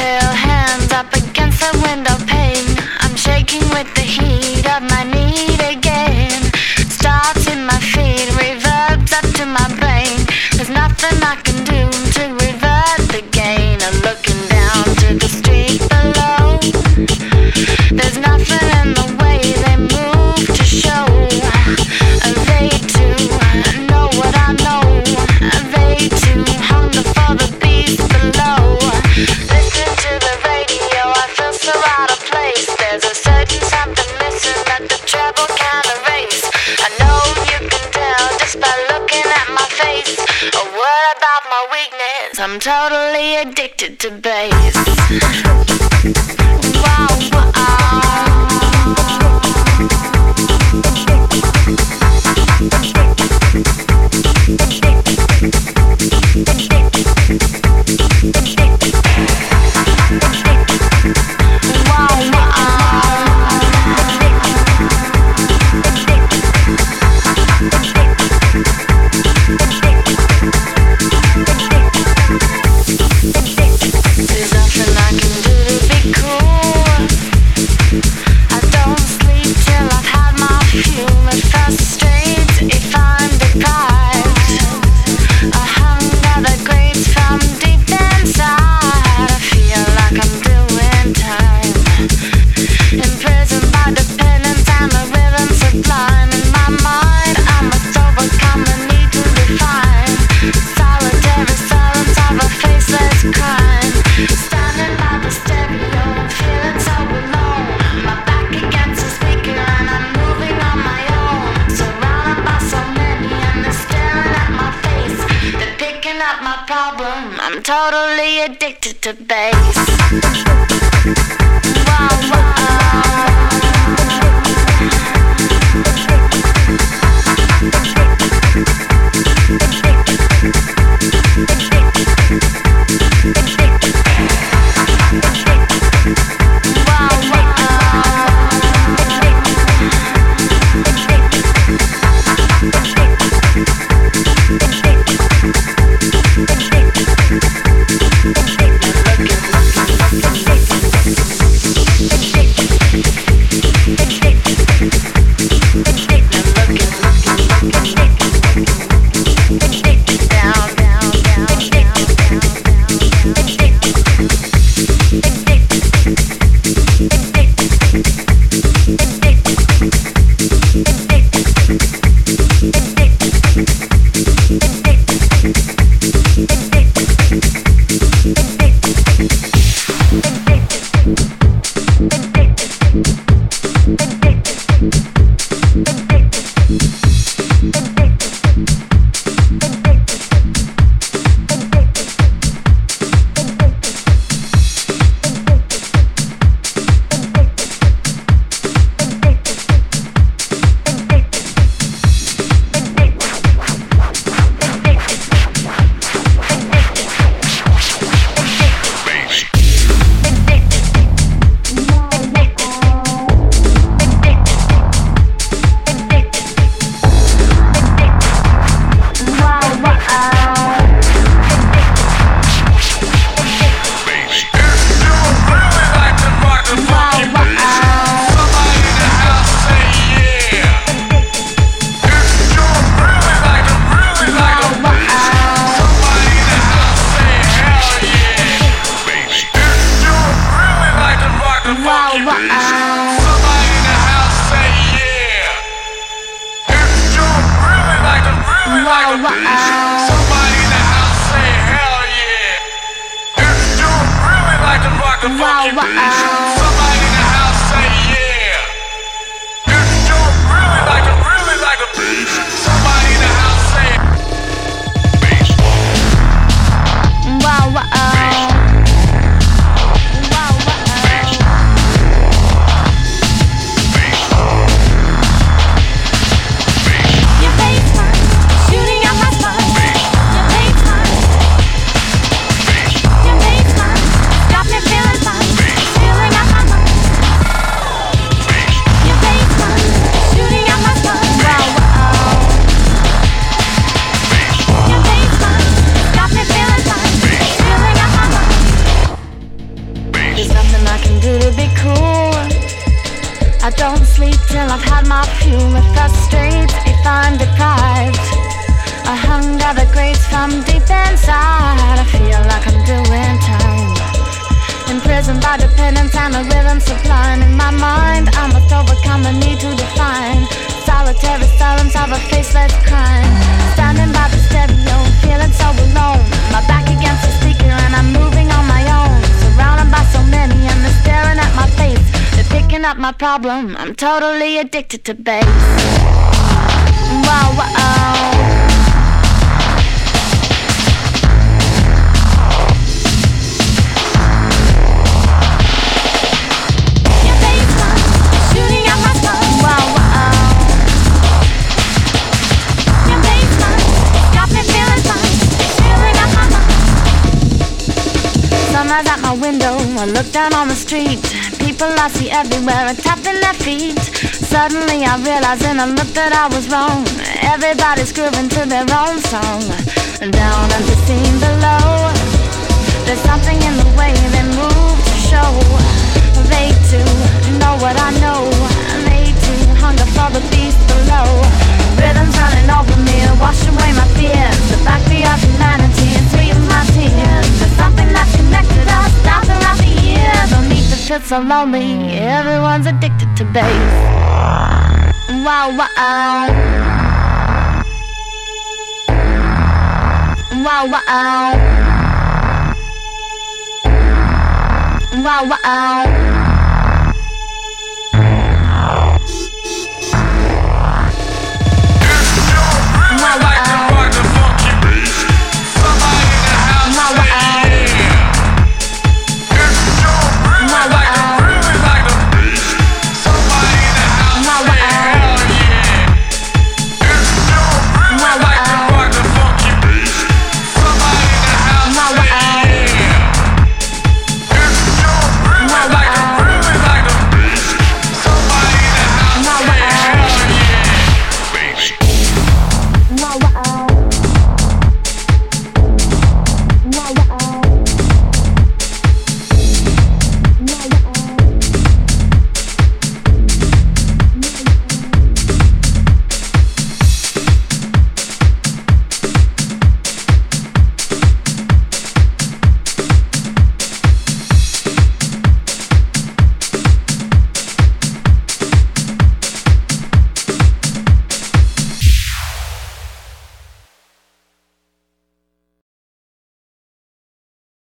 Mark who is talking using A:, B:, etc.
A: still, hands up against the window pane. I'm shaking with the heat of my need again. Starts in my feet, reverbs up to my brain. There's nothing I can do to revert the gain. I'm looking down to the street below. There's nothing in the way they move to show. They too know what I know. They too hunger for the beast below. Listen to the radio, I feel so out of place. There's a certain something missing that the treble can't erase. I know you can tell just by looking at my face. A word about my weakness, I'm totally addicted to bass. Wow, wow. I'm totally addicted to bass. Wow, wow. I don't sleep till I've had my fuel. It frustrates if I'm deprived. A hunger that grates from deep inside. I feel like I'm doing time. Imprisoned by dependence and a rhythm supplying in my mind. I must overcome the need to define solitary silence of a faceless crime. Standing by the stereo, feeling so alone. My back against the speaker and I'm moving on my own. Surrounded by so many and they're staring at my face. They're picking up my problem, I'm totally addicted to bass. Wow, wow. Sunrise at my window, I look down on the street. People I see everywhere are tapping their feet. Suddenly I realize in a look that I was wrong. Everybody's grooving to their own song. Down at the scene below, there's something in the way they move to show. They too know what I know. They too hunger for the beast below. Rhythms running over me, wash away my fears. The backbeat of humanity and sweet my tears. There's something that's connected us down throughout the years. Don't need to feel so lonely, everyone's addicted to bass. Wow, wow. Wow, wow. Wow, wow.